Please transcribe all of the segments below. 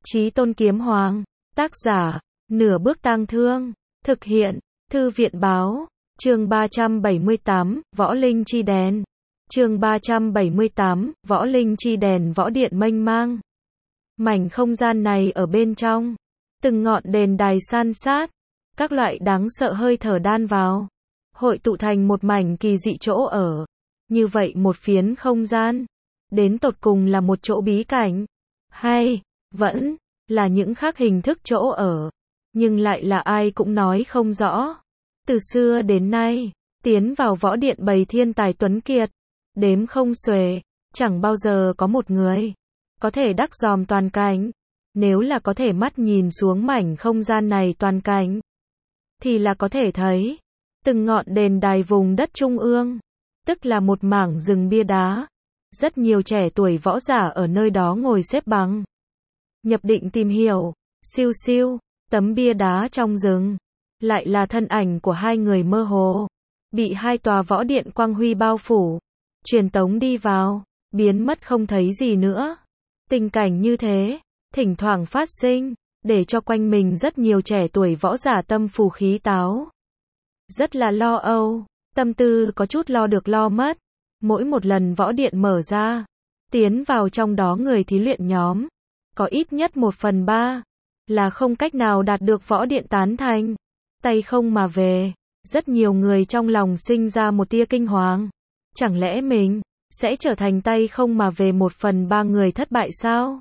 Chí Tôn Kiếm Hoàng. Tác giả, Nửa Bước Tang Thương. Thực hiện, Thư viện Báo. Chương 378, Võ Linh Chi Đèn. Chương 378, Võ Linh Chi Đèn. Võ điện mênh mang. Mảnh không gian này ở bên trong, từng ngọn đền đài san sát, các loại đáng sợ hơi thở đan vào, hội tụ thành một mảnh kỳ dị chỗ ở. Như vậy một phiến không gian, đến tột cùng là một chỗ bí cảnh, hay vẫn là những khác hình thức chỗ ở, nhưng lại là ai cũng nói không rõ. Từ xưa đến nay, tiến vào võ điện bầy thiên tài tuấn kiệt, đếm không xuể, chẳng bao giờ có một người có thể đắc dòm toàn cảnh. Nếu là có thể mắt nhìn xuống mảnh không gian này toàn cảnh, thì là có thể thấy từng ngọn đền đài vùng đất trung ương, tức là một mảng rừng bia đá. Rất nhiều trẻ tuổi võ giả ở nơi đó ngồi xếp bằng, nhập định tìm hiểu. Siêu siêu, tấm bia đá trong rừng, lại là thân ảnh của hai người mơ hồ, bị hai tòa võ điện quang huy bao phủ, truyền tống đi vào, biến mất không thấy gì nữa. Tình cảnh như thế, thỉnh thoảng phát sinh, để cho quanh mình rất nhiều trẻ tuổi võ giả tâm phù khí táo. Rất là lo âu, tâm tư có chút lo được lo mất. Mỗi một lần võ điện mở ra, tiến vào trong đó người thí luyện nhóm, có ít nhất 1/3 là không cách nào đạt được võ điện tán thành, tay không mà về. Rất nhiều người trong lòng sinh ra một tia kinh hoàng. Chẳng lẽ mình sẽ trở thành tay không mà về 1/3 người thất bại sao?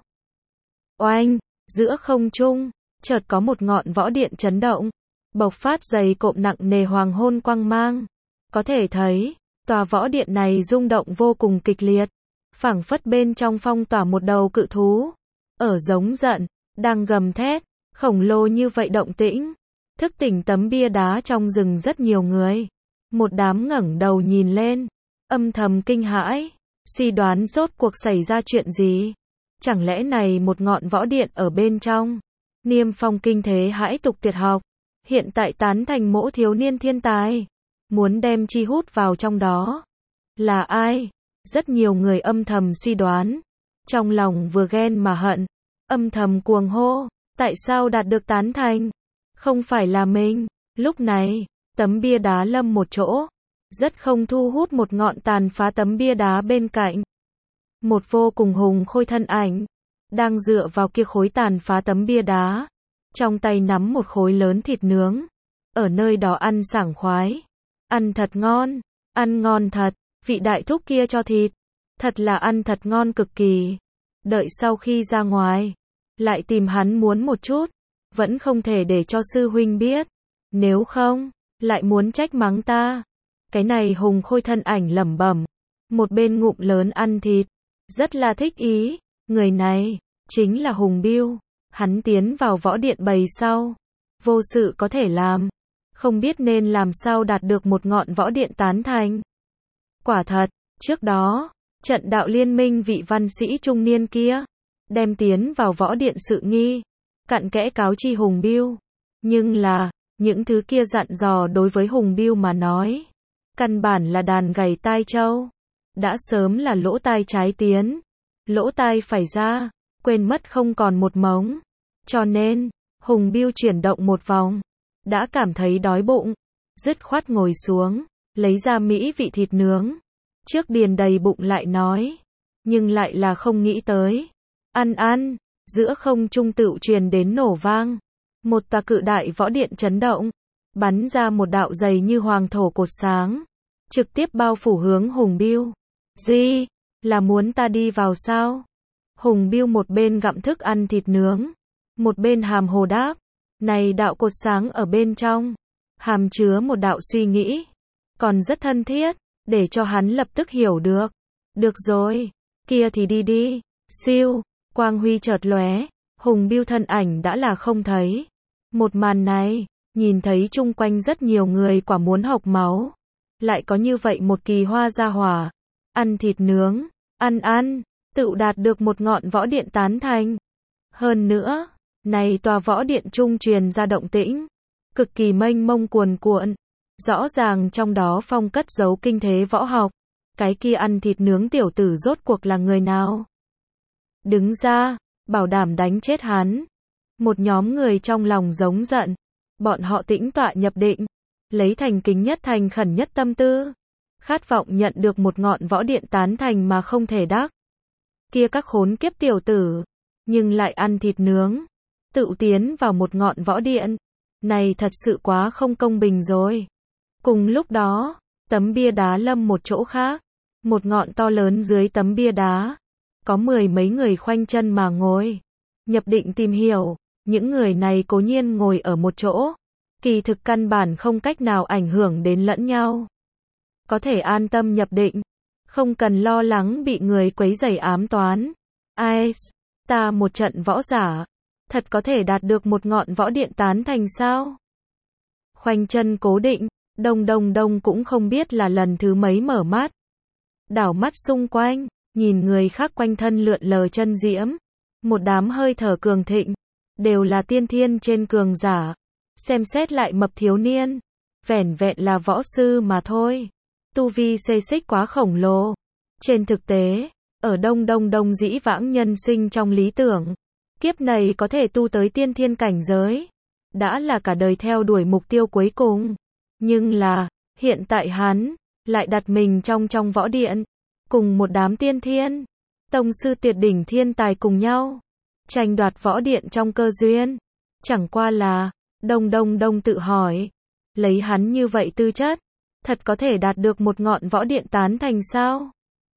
Oanh, giữa không trung, chợt có một ngọn võ điện chấn động, bộc phát dày cộm nặng nề hoàng hôn quang mang. Có thể thấy, tòa võ điện này rung động vô cùng kịch liệt, phảng phất bên trong phong tỏa một đầu cự thú, ở giống giận, đang gầm thét, khổng lồ như vậy động tĩnh, thức tỉnh tấm bia đá trong rừng rất nhiều người. Một đám ngẩng đầu nhìn lên, âm thầm kinh hãi, suy đoán rốt cuộc xảy ra chuyện gì. Chẳng lẽ này một ngọn võ điện ở bên trong, niêm phong kinh thế hãi tục tuyệt học, hiện tại tán thành mỗi thiếu niên thiên tài, muốn đem chi hút vào trong đó. Là ai? Rất nhiều người âm thầm suy đoán, trong lòng vừa ghen mà hận, âm thầm cuồng hô, tại sao đạt được tán thành? Không phải là mình. Lúc này, tấm bia đá lâm một chỗ, rất không thu hút một ngọn tàn phá tấm bia đá bên cạnh. Một vô cùng hùng khôi thân ảnh, đang dựa vào kia khối tàn phá tấm bia đá, trong tay nắm một khối lớn thịt nướng, ở nơi đó ăn sảng khoái. Ăn thật ngon, ăn ngon thật, vị đại thúc kia cho thịt, thật là ăn thật ngon cực kỳ. Đợi sau khi ra ngoài, lại tìm hắn muốn một chút, vẫn không thể để cho sư huynh biết, nếu không, lại muốn trách mắng ta. Cái này hùng khôi thân ảnh lẩm bẩm, một bên ngụm lớn ăn thịt, rất là thích ý. Người này, chính là Hùng Biêu. Hắn tiến vào võ điện bầy sau, vô sự có thể làm, không biết nên làm sao đạt được một ngọn võ điện tán thành. Quả thật, trước đó, trận đạo liên minh vị văn sĩ trung niên kia, đem tiến vào võ điện sự nghi, cặn kẽ cáo chi Hùng Biêu. Nhưng là, những thứ kia dặn dò đối với Hùng Biêu mà nói, căn bản là đàn gầy tai trâu, đã sớm là lỗ tai trái tiến, lỗ tai phải ra, quên mất không còn một mống. Cho nên, Hùng Biêu chuyển động một vòng, đã cảm thấy đói bụng, dứt khoát ngồi xuống, lấy ra mỹ vị thịt nướng, trước điền đầy bụng lại nói, nhưng lại là không nghĩ tới. Ăn, giữa không trung tựu truyền đến nổ vang, một tòa cự đại võ điện chấn động, bắn ra một đạo dày như hoàng thổ cột sáng, trực tiếp bao phủ hướng Hùng Biêu. Gì? Là muốn ta đi vào sao? Hùng Biêu một bên gặm thức ăn thịt nướng, một bên hàm hồ đáp. Này đạo cột sáng ở bên trong, hàm chứa một đạo suy nghĩ, còn rất thân thiết, để cho hắn lập tức hiểu được. Được rồi, kia thì đi đi. Siêu, quang huy chợt lóe, Hùng Biêu thân ảnh đã là không thấy. Một màn này, nhìn thấy chung quanh rất nhiều người quả muốn hộc máu. Lại có như vậy một kỳ hoa gia hỏa, ăn thịt nướng, ăn, tự đạt được một ngọn võ điện tán thành. Hơn nữa, này tòa võ điện trung truyền ra động tĩnh, cực kỳ mênh mông cuồn cuộn, rõ ràng trong đó phong cất giấu kinh thế võ học. Cái kia ăn thịt nướng tiểu tử rốt cuộc là người nào? Đứng ra, bảo đảm đánh chết hắn. Một nhóm người trong lòng giống giận, bọn họ tĩnh tọa nhập định, lấy thành kính nhất thành khẩn nhất tâm tư, khát vọng nhận được một ngọn võ điện tán thành mà không thể đắc. Kia các khốn kiếp tiểu tử, nhưng lại ăn thịt nướng, tự tiến vào một ngọn võ điện, này thật sự quá không công bình rồi. Cùng lúc đó, tấm bia đá lâm một chỗ khác, một ngọn to lớn dưới tấm bia đá, có 10 mấy người khoanh chân mà ngồi, nhập định tìm hiểu, những người này cố nhiên ngồi ở một chỗ, kỳ thực căn bản không cách nào ảnh hưởng đến lẫn nhau. Có thể an tâm nhập định, không cần lo lắng bị người quấy rầy ám toán. Ai, ta một trận võ giả, thật có thể đạt được một ngọn võ điện tán thành sao? Khoanh chân cố định, Đông cũng không biết là lần thứ mấy mở mắt. Đảo mắt xung quanh, nhìn người khác quanh thân lượn lờ chân diễm, một đám hơi thở cường thịnh, đều là tiên thiên trên cường giả. Xem xét lại Mập thiếu niên, vẻn vẹn là võ sư mà thôi. Tu vi xê xích quá khổng lồ. Trên thực tế, ở Đông dĩ vãng nhân sinh trong lý tưởng, kiếp này có thể tu tới tiên thiên cảnh giới, đã là cả đời theo đuổi mục tiêu cuối cùng. Nhưng là, hiện tại hắn, lại đặt mình trong võ điện, cùng một đám tiên thiên, tông sư tuyệt đỉnh thiên tài cùng nhau, tranh đoạt võ điện trong cơ duyên. Chẳng qua là, Đông tự hỏi, lấy hắn như vậy tư chất, thật có thể đạt được một ngọn võ điện tán thành sao?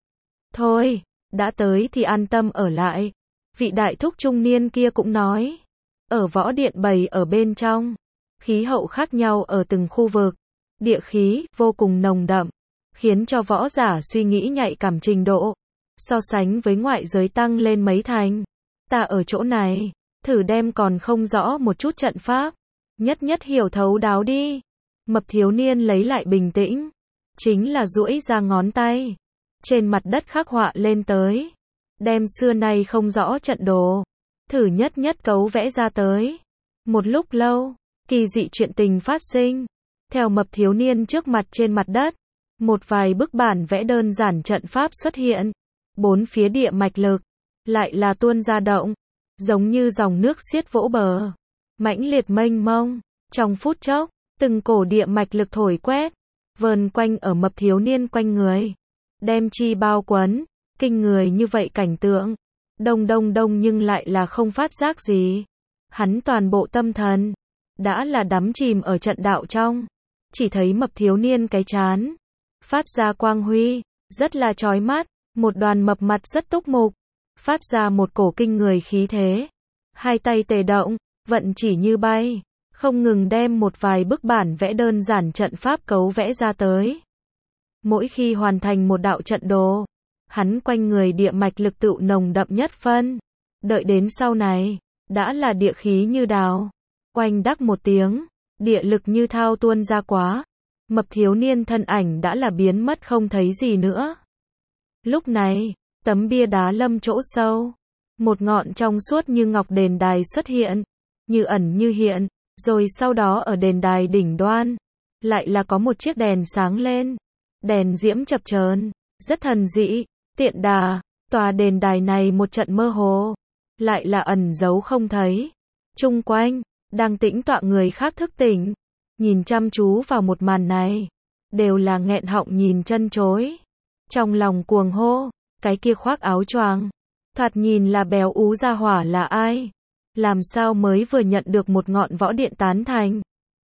Thôi, đã tới thì an tâm ở lại. Vị đại thúc trung niên kia cũng nói, ở võ điện bày ở bên trong, khí hậu khác nhau ở từng khu vực, địa khí vô cùng nồng đậm, khiến cho võ giả suy nghĩ nhạy cảm trình độ, so sánh với ngoại giới tăng lên mấy thành. Ta ở chỗ này, thử đem còn không rõ một chút trận pháp, nhất hiểu thấu đáo đi. Mập thiếu niên lấy lại bình tĩnh, chính là duỗi ra ngón tay, trên mặt đất khắc họa lên tới, đem xưa nay không rõ trận đồ, thử nhất cấu vẽ ra tới. Một lúc lâu, kỳ dị chuyện tình phát sinh, theo Mập thiếu niên trước mặt trên mặt đất, một vài bức bản vẽ đơn giản trận pháp xuất hiện, bốn phía địa mạch lực, lại là tuôn ra động, giống như dòng nước xiết vỗ bờ, mãnh liệt mênh mông, trong phút chốc, từng cổ địa mạch lực thổi quét, vờn quanh ở Mập thiếu niên quanh người, đem chi bao quấn, kinh người như vậy cảnh tượng. Đông nhưng lại là không phát giác gì. Hắn toàn bộ tâm thần, đã là đắm chìm ở trận đạo trong, chỉ thấy Mập thiếu niên cái chán, phát ra quang huy, rất là chói mắt, một đoàn mập mặt rất túc mục, phát ra một cổ kinh người khí thế. Hai tay tề động, vận chỉ như bay, không ngừng đem một vài bức bản vẽ đơn giản trận pháp cấu vẽ ra tới. Mỗi khi hoàn thành một đạo trận đồ, hắn quanh người địa mạch lực tựu nồng đậm nhất phân. Đợi đến sau này, đã là địa khí như đào. Oanh đắc một tiếng, địa lực như thao tuôn ra quá. Mập thiếu niên thân ảnh đã là biến mất không thấy gì nữa. Lúc này, tấm bia đá lâm chỗ sâu, một ngọn trong suốt như ngọc đền đài xuất hiện, như ẩn như hiện, rồi sau đó ở đền đài đỉnh đoan, lại là có một chiếc đèn sáng lên, đèn diễm chập chờn, rất thần dị, tiện đà, tòa đền đài này một trận mơ hồ, lại là ẩn giấu không thấy. Chung quanh, đang tĩnh tọa người khác thức tỉnh, nhìn chăm chú vào một màn này, đều là nghẹn họng nhìn chân chối. Trong lòng cuồng hô, cái kia khoác áo choàng, thoạt nhìn là béo ú gia hỏa là ai? Làm sao mới vừa nhận được một ngọn võ điện tán thành?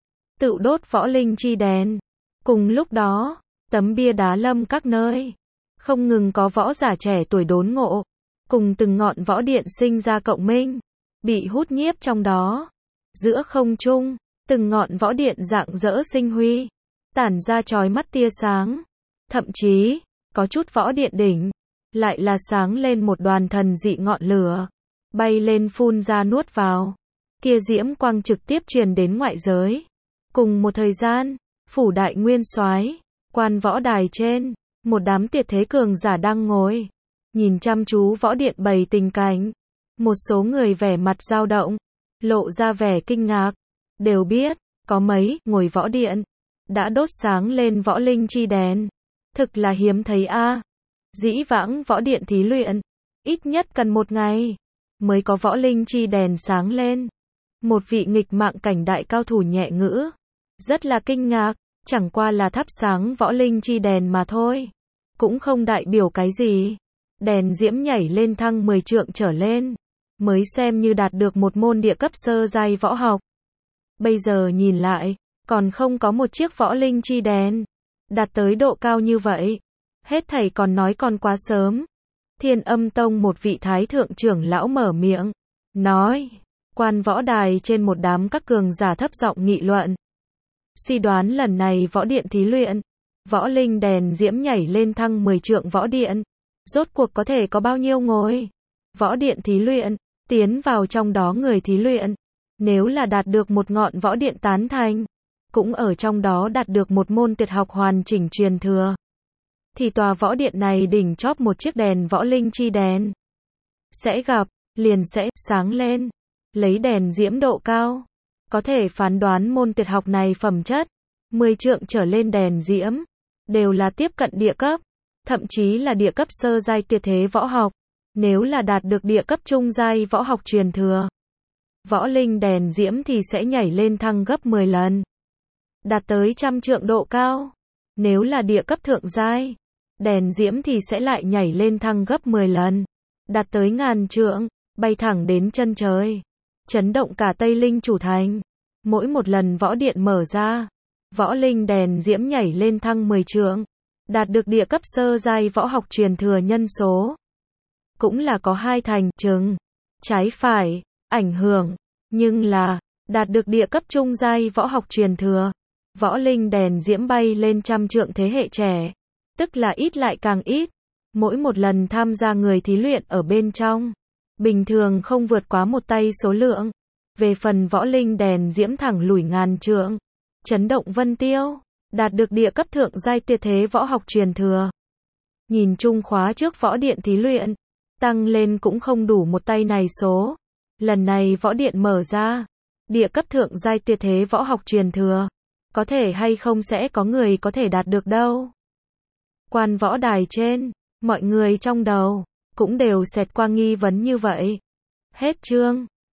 Tự đốt võ linh chi đèn. Cùng lúc đó, tấm bia đá lâm các nơi, không ngừng có võ giả trẻ tuổi đốn ngộ, cùng từng ngọn võ điện sinh ra cộng minh, bị hút nhiếp trong đó. Giữa không trung, từng ngọn võ điện rạng rỡ sinh huy, tản ra chói mắt tia sáng. Thậm chí, có chút võ điện đỉnh, lại là sáng lên một đoàn thần dị ngọn lửa, bay lên phun ra nuốt vào. Kia diễm quang trực tiếp truyền đến ngoại giới. Cùng một thời gian, phủ đại nguyên soái, quan võ đài trên, một đám tuyệt thế cường giả đang ngồi, nhìn chăm chú võ điện bày tình cảnh. Một số người vẻ mặt dao động, lộ ra vẻ kinh ngạc, đều biết, có mấy ngồi võ điện, đã đốt sáng lên võ linh chi đèn. Thực là hiếm thấy a. Dĩ vãng võ điện thí luyện, ít nhất cần 1 ngày. mới có võ linh chi đèn sáng lên. Một vị nghịch mạng cảnh đại cao thủ nhẹ ngữ. Rất là kinh ngạc, chẳng qua là thắp sáng võ linh chi đèn mà thôi. Cũng không đại biểu cái gì. Đèn diễm nhảy lên thăng 10 trượng trở lên. Mới xem như đạt được một môn địa cấp sơ giai võ học. Bây giờ nhìn lại, còn không có một chiếc võ linh chi đèn. Đạt tới độ cao như vậy. Hết thảy còn nói còn quá sớm. Thiên Âm Tông một vị thái thượng trưởng lão mở miệng. Nói. Quan võ đài trên một đám các cường giả thấp giọng nghị luận. Suy đoán lần này võ điện thí luyện. Võ linh đèn diễm nhảy lên thăng 10 trượng võ điện. Rốt cuộc có thể có bao nhiêu ngôi. Võ điện thí luyện. Tiến vào trong đó người thí luyện. Nếu là đạt được một ngọn võ điện tán thành. Cũng ở trong đó đạt được một môn tuyệt học hoàn chỉnh truyền thừa. Thì tòa võ điện này đỉnh chóp một chiếc đèn võ linh chi đèn. Sẽ gặp, liền sẽ sáng lên. Lấy đèn diễm độ cao. Có thể phán đoán môn tuyệt học này phẩm chất. 10 trượng trở lên đèn diễm. Đều là tiếp cận địa cấp. Thậm chí là địa cấp sơ giai tuyệt thế võ học. Nếu là đạt được địa cấp trung giai võ học truyền thừa. Võ linh đèn diễm thì sẽ nhảy lên thăng gấp 10 lần. Đạt tới 100 trượng độ cao. Nếu là địa cấp thượng giai. Đèn diễm thì sẽ lại nhảy lên thăng gấp 10 lần. Đạt tới 1000 trượng. Bay thẳng đến chân trời. Chấn động cả Tây Linh chủ thành. Mỗi một lần võ điện mở ra. Võ linh đèn diễm nhảy lên thăng 10 trượng. Đạt được địa cấp sơ giai võ học truyền thừa nhân số. Cũng là có 2 thành chừng. Trái phải. Ảnh hưởng. Nhưng là. Đạt được địa cấp trung giai võ học truyền thừa. Võ linh đèn diễm bay lên 100 trượng thế hệ trẻ. Tức là ít lại càng ít. Mỗi một lần tham gia người thí luyện ở bên trong. Bình thường không vượt quá một tay số lượng. Về phần võ linh đèn diễm thẳng lủi 1000 trượng. Chấn động vân tiêu. Đạt được địa cấp thượng giai tuyệt thế võ học truyền thừa. Nhìn chung khóa trước võ điện thí luyện. Tăng lên cũng không đủ một tay này số. Lần này võ điện mở ra. Địa cấp thượng giai tuyệt thế võ học truyền thừa. Có thể hay không sẽ có người có thể đạt được đâu. Quan võ đài trên. Mọi người trong đầu. Cũng đều xẹt qua nghi vấn như vậy. Hết chương.